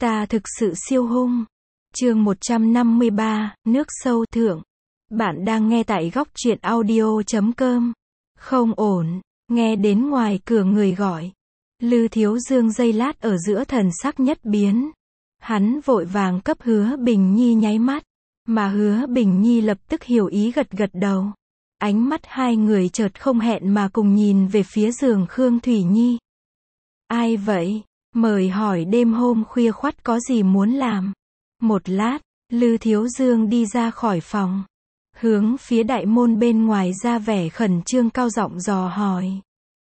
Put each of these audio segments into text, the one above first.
Ta thực sự siêu hung. Chương 153, nước sâu thượng. Bạn đang nghe tại góc truyện audio.com. Không ổn, nghe đến ngoài cửa người gọi. Lư Thiếu Dương giây lát ở giữa thần sắc nhất biến. Hắn vội vàng cấp Hứa Bình Nhi nháy mắt, mà Hứa Bình Nhi lập tức hiểu ý gật gật đầu. Ánh mắt hai người chợt không hẹn mà cùng nhìn về phía giường Khương Thủy Nhi. Ai vậy? Mời hỏi đêm hôm khuya khoắt có gì muốn làm? Một lát, Lư Thiếu Dương đi ra khỏi phòng, hướng phía đại môn bên ngoài ra vẻ khẩn trương cao giọng dò hỏi.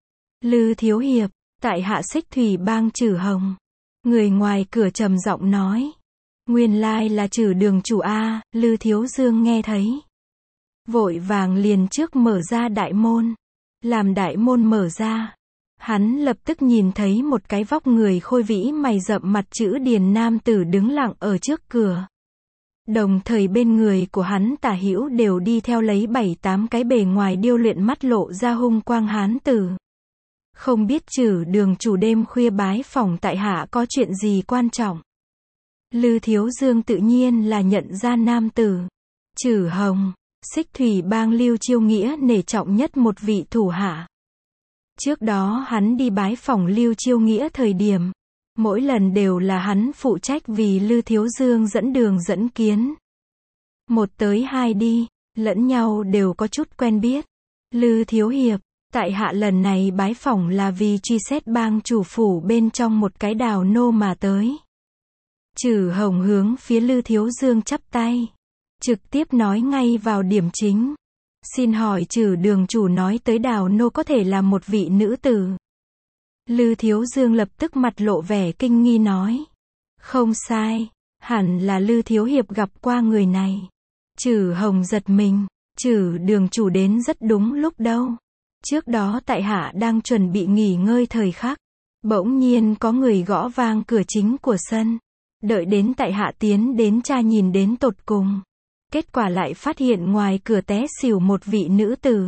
Lư Thiếu Hiệp, tại hạ Xích Thủy Bang Trử Hồng. Người ngoài cửa trầm giọng nói. Nguyên lai là Trử đường chủ a. Lư Thiếu Dương nghe thấy, vội vàng liền trước mở ra đại môn. Làm đại môn mở ra, hắn lập tức nhìn thấy một cái vóc người khôi vĩ mày rậm mặt chữ điền nam tử đứng lặng ở trước cửa. Đồng thời bên người của hắn tả hữu đều đi theo lấy 7-8 cái bề ngoài điêu luyện mắt lộ ra hung quang hán tử. Không biết Trử đường chủ đêm khuya bái phỏng tại hạ có chuyện gì quan trọng? Lư Thiếu Dương tự nhiên là nhận ra nam tử. Trử Hồng, Xích Thủy Bang Lưu Chiêu Nghĩa nể trọng nhất một vị thủ hạ. Trước đó hắn đi bái phỏng Lưu Chiêu Nghĩa thời điểm, mỗi lần đều là hắn phụ trách vì Lư Thiếu Dương dẫn đường dẫn kiến. Một tới hai đi, lẫn nhau đều có chút quen biết. Lư Thiếu Hiệp, tại hạ lần này bái phỏng là vì truy xét bang chủ phủ bên trong một cái đào nô mà tới. Trử Hồng hướng phía Lư Thiếu Dương chắp tay, trực tiếp nói ngay vào điểm chính. Xin hỏi Trử đường chủ nói tới đào nô có thể là một vị nữ tử? Lư Thiếu Dương lập tức mặt lộ vẻ kinh nghi nói. Không sai, hẳn là Lư Thiếu Hiệp gặp qua người này. Trử Hồng giật mình, Trử đường chủ đến rất đúng lúc đâu. Trước đó tại hạ đang chuẩn bị nghỉ ngơi thời khắc, bỗng nhiên có người gõ vang cửa chính của sân. Đợi đến tại hạ tiến đến tra nhìn đến tột cùng, kết quả lại phát hiện ngoài cửa té xỉu một vị nữ tử.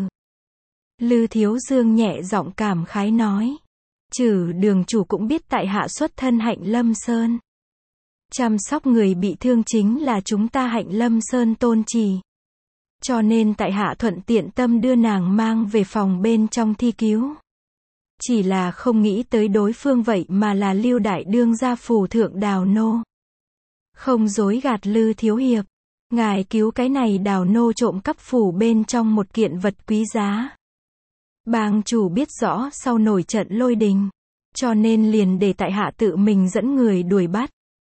Lư Thiếu Dương nhẹ giọng cảm khái nói. Trử đường chủ cũng biết tại hạ xuất thân Hạnh Lâm Sơn. Chăm sóc người bị thương chính là chúng ta Hạnh Lâm Sơn tôn trì. Cho nên tại hạ thuận tiện tâm đưa nàng mang về phòng bên trong thi cứu. Chỉ là không nghĩ tới đối phương vậy mà là Lưu đại đương gia phủ thượng đào nô. Không dối gạt Lư Thiếu Hiệp, ngài cứu cái này đào nô trộm cắp phủ bên trong một kiện vật quý giá. Bang chủ biết rõ sau nổi trận lôi đình, cho nên liền để tại hạ tự mình dẫn người đuổi bắt.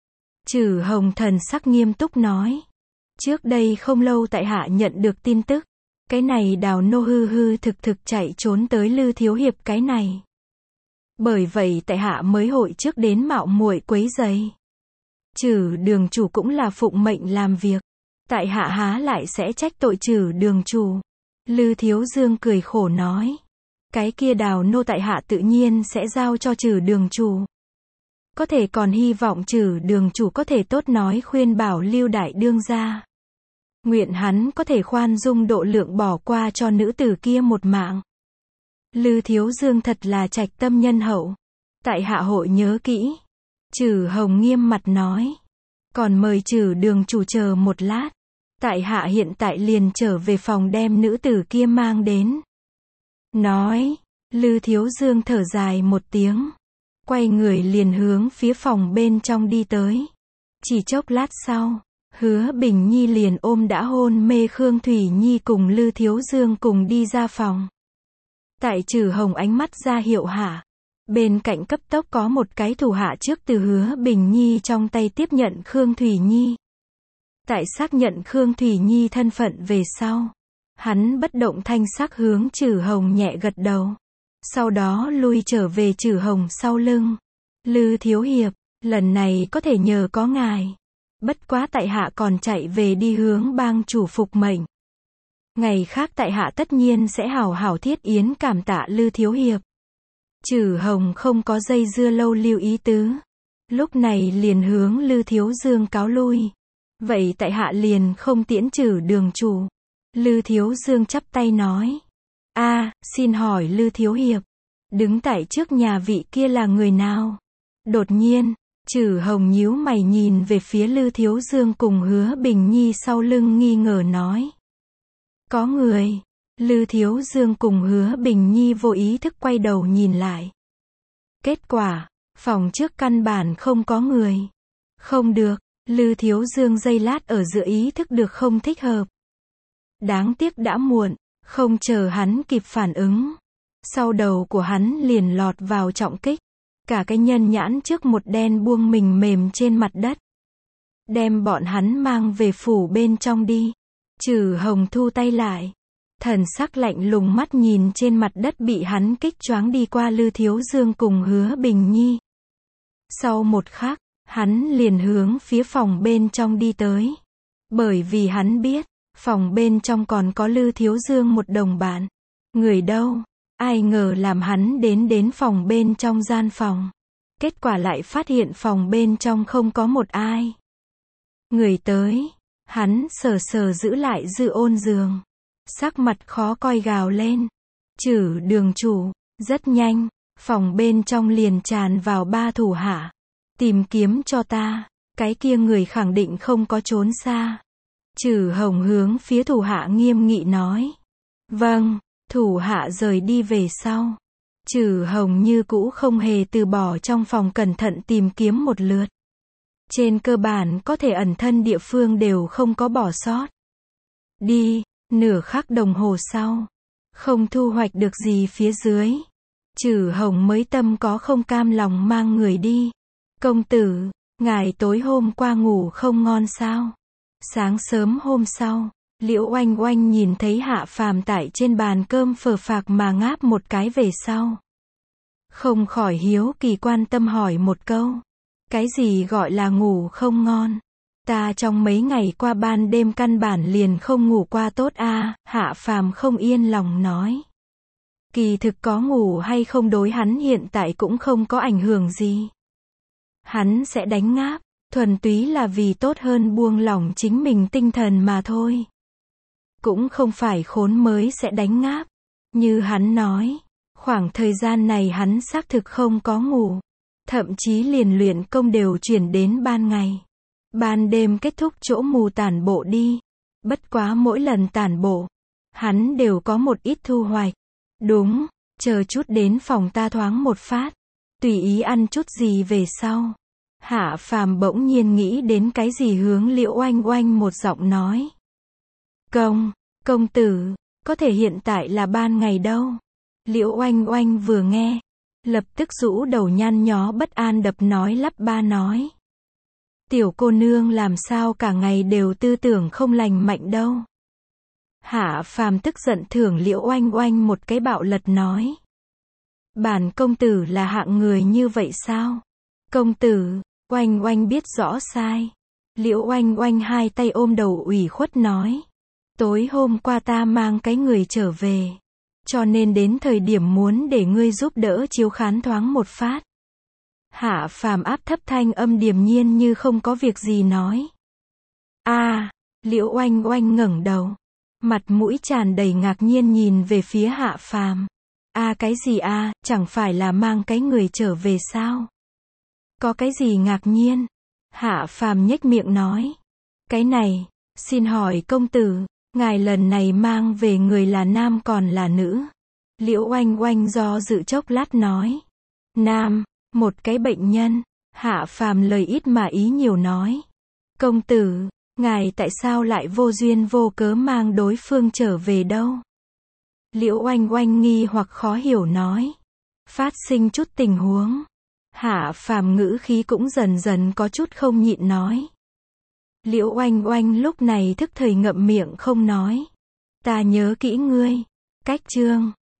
Trử Hồng thần sắc nghiêm túc nói. Trước đây không lâu tại hạ nhận được tin tức, cái này đào nô hư hư thực thực chạy trốn tới Lư Thiếu Hiệp cái này. Bởi vậy tại hạ mới hội trước đến mạo muội quấy rầy. Trử đường chủ cũng là phụng mệnh làm việc, tại hạ há lại sẽ trách tội Trử đường chủ. Lư Thiếu Dương cười khổ nói. Cái kia đào nô tại hạ tự nhiên sẽ giao cho Trử đường chủ. Có thể còn hy vọng Trử đường chủ có thể tốt nói khuyên bảo Lưu đại đương gia. Nguyện hắn có thể khoan dung độ lượng bỏ qua cho nữ tử kia một mạng. Lư Thiếu Dương thật là trạch tâm nhân hậu. Tại hạ hội nhớ kỹ. Trử Hồng nghiêm mặt nói. Còn mời Trử đường chủ chờ một lát. Tại hạ hiện tại liền trở về phòng đem nữ tử kia mang đến. Nói, Lư Thiếu Dương thở dài một tiếng, quay người liền hướng phía phòng bên trong đi tới. Chỉ chốc lát sau, Hứa Bình Nhi liền ôm đã hôn mê Khương Thủy Nhi cùng Lư Thiếu Dương cùng đi ra phòng. Tại Trử Hồng ánh mắt ra hiệu hạ, bên cạnh cấp tốc có một cái thủ hạ trước từ Hứa Bình Nhi trong tay tiếp nhận Khương Thủy Nhi. Tại xác nhận Khương Thủy Nhi thân phận về sau, hắn bất động thanh sắc hướng Trử Hồng nhẹ gật đầu. Sau đó lui trở về Trử Hồng sau lưng. Lư Thiếu Hiệp, lần này có thể nhờ có ngài. Bất quá tại hạ còn chạy về đi hướng bang chủ phục mệnh. Ngày khác tại hạ tất nhiên sẽ hảo hảo thiết yến cảm tạ Lư Thiếu Hiệp. Trử Hồng không có dây dưa lâu lưu ý tứ. Lúc này liền hướng Lư Thiếu Dương cáo lui. Vậy tại hạ liền không tiễn Trử đường chủ. Lư Thiếu Dương chắp tay nói. Xin hỏi Lư Thiếu Hiệp, đứng tại trước nhà vị kia là người nào? Đột nhiên, Trử Hồng nhíu mày nhìn về phía Lư Thiếu Dương cùng Hứa Bình Nhi sau lưng nghi ngờ nói. Có người. Lư Thiếu Dương cùng Hứa Bình Nhi vô ý thức quay đầu nhìn lại. Kết quả, phòng trước căn bản không có người. Không được, Lư Thiếu Dương giây lát ở giữa ý thức được không thích hợp. Đáng tiếc đã muộn, không chờ hắn kịp phản ứng. Sau đầu của hắn liền lọt vào trọng kích. Cả cái nhân nhãn trước một đen buông mình mềm trên mặt đất. Đem bọn hắn mang về phủ bên trong đi. Trử Hồng thu tay lại. Thần sắc lạnh lùng mắt nhìn trên mặt đất bị hắn kích choáng đi qua Lư Thiếu Dương cùng Hứa Bình Nhi. Sau một khắc, hắn liền hướng phía phòng bên trong đi tới. Bởi vì hắn biết, phòng bên trong còn có Lư Thiếu Dương một đồng bạn. Người đâu? Ai ngờ làm hắn đến phòng bên trong gian phòng. Kết quả lại phát hiện phòng bên trong không có một ai. Người tới, hắn sờ sờ giữ lại Dư Ôn giường. Sắc mặt khó coi gào lên. Trử đường chủ, rất nhanh, phòng bên trong liền tràn vào 3 thủ hạ. Tìm kiếm cho ta, cái kia người khẳng định không có trốn xa. Trử Hồng hướng phía thủ hạ nghiêm nghị nói. Vâng, thủ hạ rời đi về sau. Trử Hồng như cũ không hề từ bỏ trong phòng cẩn thận tìm kiếm một lượt. Trên cơ bản có thể ẩn thân địa phương đều không có bỏ sót. Đi, nửa khắc đồng hồ sau. Không thu hoạch được gì phía dưới. Trử Hồng mới tâm có không cam lòng mang người đi. Công tử, ngài tối hôm qua ngủ không ngon sao? Sáng sớm hôm sau, Liễu Oanh Oanh nhìn thấy Hạ Phàm tại trên bàn cơm phờ phạc mà ngáp một cái về sau. Không khỏi hiếu kỳ quan tâm hỏi một câu. Cái gì gọi là ngủ không ngon? Ta trong mấy ngày qua ban đêm căn bản liền không ngủ qua tốt a. Hạ Phàm không yên lòng nói. Kỳ thực có ngủ hay không đối hắn hiện tại cũng không có ảnh hưởng gì. Hắn sẽ đánh ngáp, thuần túy là vì tốt hơn buông lỏng chính mình tinh thần mà thôi. Cũng không phải khốn mới sẽ đánh ngáp. Như hắn nói, khoảng thời gian này hắn xác thực không có ngủ. Thậm chí liền luyện công đều chuyển đến ban ngày. Ban đêm kết thúc chỗ mù tản bộ đi. Bất quá mỗi lần tản bộ, hắn đều có một ít thu hoạch. Đúng, chờ chút đến phòng ta thoáng một phát. Tùy ý ăn chút gì về sau. Hạ Phàm bỗng nhiên nghĩ đến cái gì hướng Liễu Oanh Oanh một giọng nói. Công tử, có thể hiện tại là ban ngày đâu. Liễu Oanh Oanh vừa nghe, lập tức rũ đầu nhăn nhó bất an đập nói lắp ba nói. Tiểu cô nương làm sao cả ngày đều tư tưởng không lành mạnh đâu. Hạ Phàm tức giận thưởng Liễu Oanh Oanh một cái bạo lật nói. Bản công tử là hạng người như vậy sao? Công tử, Oanh Oanh biết rõ sai. Liễu Oanh Oanh hai tay ôm đầu ủy khuất nói. Tối hôm qua ta mang cái người trở về. Cho nên đến thời điểm muốn để ngươi giúp đỡ chiếu khán thoáng một phát. Hạ Phàm áp thấp thanh âm điềm nhiên như không có việc gì nói. Liễu Oanh Oanh ngẩng đầu. Mặt mũi tràn đầy ngạc nhiên nhìn về phía Hạ Phàm. Cái gì chẳng phải là mang cái người trở về sao? Có cái gì ngạc nhiên? Hạ Phàm nhếch miệng nói. Cái này, xin hỏi công tử, ngài lần này mang về người là nam còn là nữ? Liễu Oanh Oanh do dự chốc lát nói. Nam, một cái bệnh nhân. Hạ Phàm lời ít mà ý nhiều nói. Công tử, ngài tại sao lại vô duyên vô cớ mang đối phương trở về đâu? Liễu Oanh Oanh nghi hoặc khó hiểu nói. Phát sinh chút tình huống. Hạ Phàm ngữ khí cũng dần dần có chút không nhịn nói. Liễu Oanh Oanh lúc này thức thời ngậm miệng không nói. Ta nhớ kỹ ngươi. Cách chương